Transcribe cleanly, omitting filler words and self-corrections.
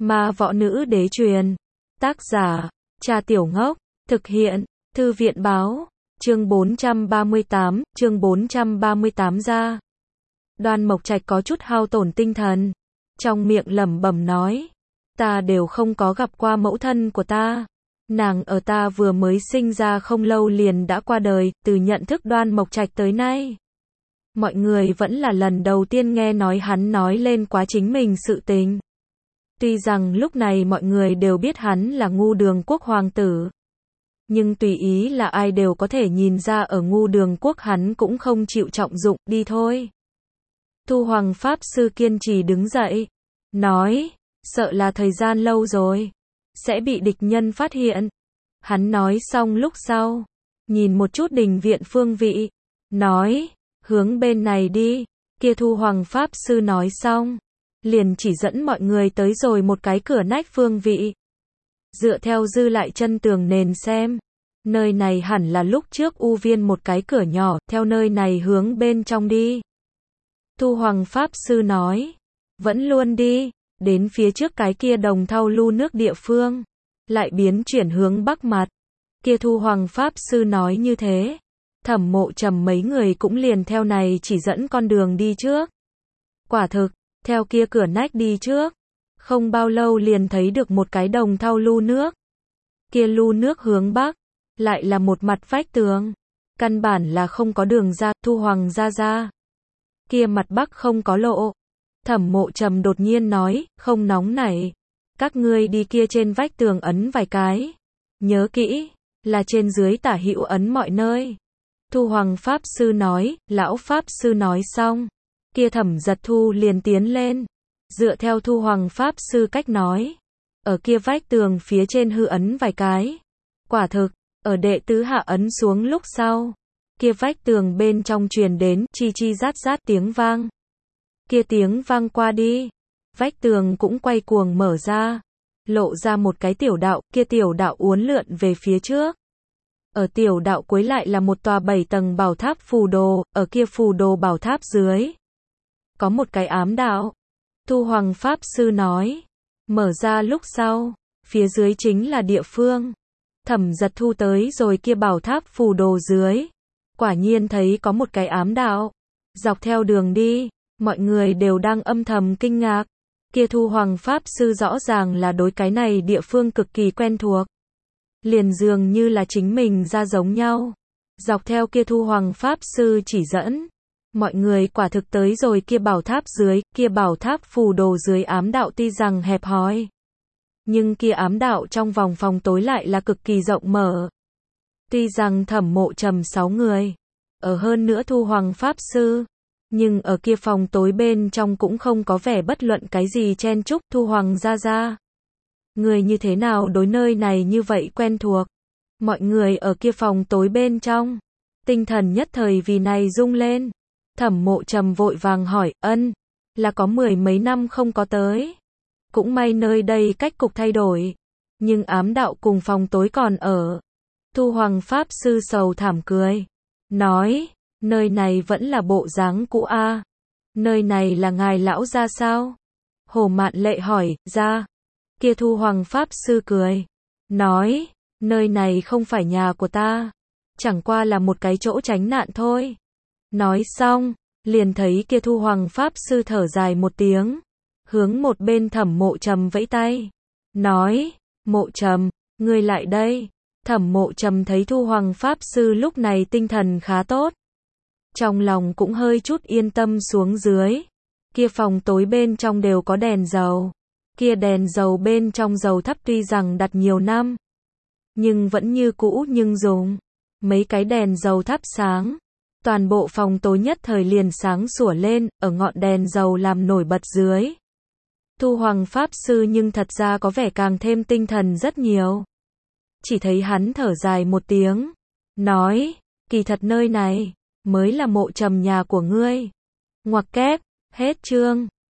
Ma võ nữ đế truyền. Tác giả, Trà Tiểu Ngốc. Thực hiện, Thư viện báo. Chương 438 ra. Đoan Mộc Trạch có chút hao tổn tinh thần. Trong miệng lẩm bẩm nói. Ta đều không có gặp qua mẫu thân của ta. Nàng ở ta vừa mới sinh ra không lâu liền đã qua đời, từ nhận thức Đoan Mộc Trạch tới nay. Mọi người vẫn là lần đầu tiên nghe nói hắn nói lên quá chính mình sự tình. Tuy rằng lúc này mọi người đều biết hắn là Ngu Đường Quốc hoàng tử. Nhưng tùy ý là ai đều có thể nhìn ra ở Ngu Đường Quốc hắn cũng không chịu trọng dụng, đi thôi. Thu Hoàng Pháp Sư kiên trì đứng dậy. Nói, sợ là thời gian lâu rồi. Sẽ bị địch nhân phát hiện. Hắn nói xong lúc sau. Nhìn một chút đình viện phương vị. Nói, hướng bên này đi. Kia Thu Hoàng Pháp Sư nói xong. Liền chỉ dẫn mọi người tới rồi một cái cửa nách phương vị. Dựa theo dư lại chân tường nền xem. Nơi này hẳn là lúc trước U Viên một cái cửa nhỏ, theo nơi này hướng bên trong đi. Thu Hoàng Pháp Sư nói. Vẫn luôn đi, đến phía trước cái kia đồng thau lu nước địa phương. Lại biến chuyển hướng bắc mặt. Kia Thu Hoàng Pháp Sư nói như thế. Thẩm Mộ Trầm mấy người cũng liền theo này chỉ dẫn con đường đi trước. Quả thực, theo kia cửa nách đi trước. Không bao lâu liền thấy được một cái đồng thau lu nước. Kia lu nước hướng bắc. Lại là một mặt vách tường. Căn bản là không có đường ra, Thu Hoàng ra. Kia mặt bắc không có lộ. Thẩm Mộ Trầm đột nhiên nói, không nóng nảy. Các ngươi đi kia trên vách tường ấn vài cái. Nhớ kỹ, là trên dưới tả hữu ấn mọi nơi. Thu Hoàng Pháp Sư nói, lão Pháp Sư nói xong. Kia Thẩm Giật Thu liền tiến lên. Dựa theo Thu Hoàng Pháp Sư cách nói. Ở kia vách tường phía trên hư ấn vài cái. Quả thực, ở đệ tứ hạ ấn xuống lúc sau. Kia vách tường bên trong truyền đến chi chi rát rát tiếng vang. Kia tiếng vang qua đi. Vách tường cũng quay cuồng mở ra. Lộ ra một cái tiểu đạo, kia tiểu đạo uốn lượn về phía trước. Ở tiểu đạo cuối lại là một tòa 7 tầng bảo tháp phù đồ, ở kia phù đồ bảo tháp dưới. Có một cái ám đạo. Thu Hoàng Pháp Sư nói. Mở ra lúc sau, phía dưới chính là địa phương. Thẩm Giật Thu tới rồi kia bảo tháp phù đồ dưới. Quả nhiên thấy có một cái ám đạo. Dọc theo đường đi, mọi người đều đang âm thầm kinh ngạc. Kia Thu Hoàng Pháp Sư rõ ràng là đối cái này địa phương cực kỳ quen thuộc. Liền dường như là chính mình ra giống nhau. Dọc theo kia Thu Hoàng Pháp Sư chỉ dẫn. Mọi người quả thực tới rồi kia bảo tháp dưới, kia bảo tháp phù đồ dưới ám đạo tuy rằng hẹp hòi. Nhưng kia ám đạo trong vòng phòng tối lại là cực kỳ rộng mở. Tuy rằng Thẩm Mộ Trầm 6 người. Ở hơn nữa Thu Hoàng Pháp Sư. Nhưng ở kia phòng tối bên trong cũng không có vẻ bất luận cái gì chen chúc. Thu Hoàng ra. Người như thế nào đối nơi này như vậy quen thuộc. Mọi người ở kia phòng tối bên trong. Tinh thần nhất thời vì này rung lên. Thẩm Mộ Trầm vội vàng hỏi, ân, là có 10 mấy năm không có tới. Cũng may nơi đây cách cục thay đổi. Nhưng ám đạo cùng phòng tối còn ở. Thu Hoàng Pháp Sư sầu thảm cười. Nói, nơi này vẫn là bộ dáng cũ a. Nơi này là ngài lão gia sao? Hồ Mạn Lệ hỏi, ra. Kia Thu Hoàng Pháp Sư cười. Nói, nơi này không phải nhà của ta. Chẳng qua là một cái chỗ tránh nạn thôi. Nói xong, liền thấy kia Thu Hoàng Pháp Sư thở dài một tiếng. Hướng một bên Thẩm Mộ Trầm vẫy tay. Nói, Mộ Trầm, ngươi lại đây. Thẩm Mộ Trầm thấy Thu Hoàng Pháp Sư lúc này tinh thần khá tốt. Trong lòng cũng hơi chút yên tâm xuống dưới. Kia phòng tối bên trong đều có đèn dầu. Kia đèn dầu bên trong dầu thắp tuy rằng đặt nhiều năm. Nhưng vẫn như cũ nhưng dùng. Mấy cái đèn dầu thắp sáng. Toàn bộ phòng tối nhất thời liền sáng sủa lên, ở ngọn đèn dầu làm nổi bật dưới. Thu Hoàng Pháp Sư nhưng thật ra có vẻ càng thêm tinh thần rất nhiều. Chỉ thấy hắn thở dài một tiếng. Nói, kỳ thật nơi này, mới là Mộ Trầm nhà của ngươi. Ngoặc kép, hết chương.